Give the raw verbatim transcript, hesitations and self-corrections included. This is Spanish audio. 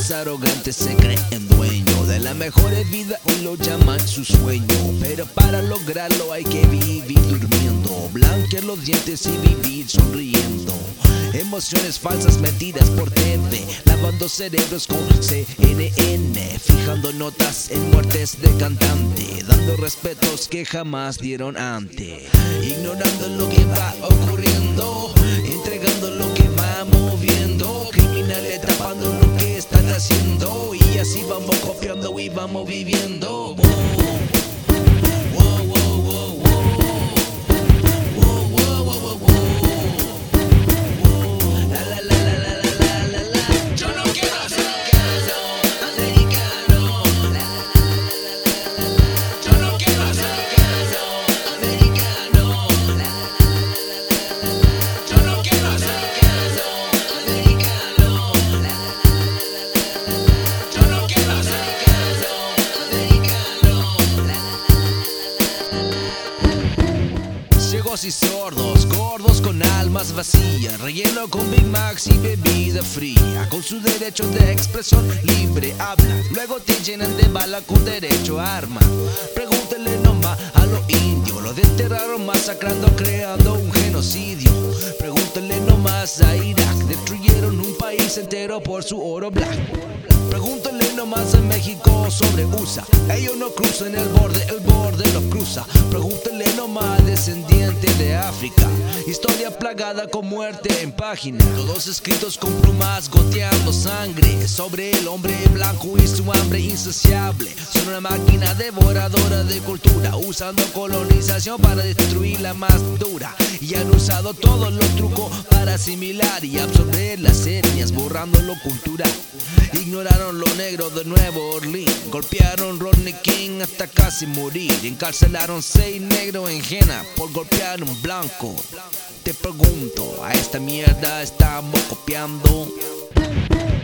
más arrogante se creen dueño de la mejor vida y lo llaman su sueño. Pero para lograrlo hay que vivir durmiendo, blanquear los dientes y vivir sonriendo. Emociones falsas metidas por T V, lavando cerebros con C N N, fijando notas en muertes de cantante, dando respetos que jamás dieron antes, ignorando lo que va ocurriendo, entregando lo que va moviendo, criminales tapando lo que están haciendo, y así vamos copiando y vamos viviendo. Y sordos, gordos con almas vacías, relleno con Big Macs y bebida fría, con su derecho de expresión libre hablan, luego te llenan de bala con derecho a arma. Pregúntale nomás a los indios, los desterraron masacrando, creando un genocidio. Pregúntale nomás a Irak, destruyeron un país entero por su oro black. Pregúntale nomás a México sobre U S A, ellos no cruzan el borde, el borde los cruza. Pregúntale nomás a descendiente de África, historia plagada con muerte en página, todos escritos con plumas goteando sangre sobre el hombre blanco y su hambre insaciable. Son una máquina devoradora de cultura, usando colonización para destruir la más dura, y han usado todos los trucos para asimilar y absorber las etnias, borrando lo cultural. Ignoraron lo negro de Nueva Orleans, golpearon Rodney King hasta casi morir, encarcelaron seis negros en Jena por golpear un blanco. Te pregunto, ¿a esta mierda estamos copiando?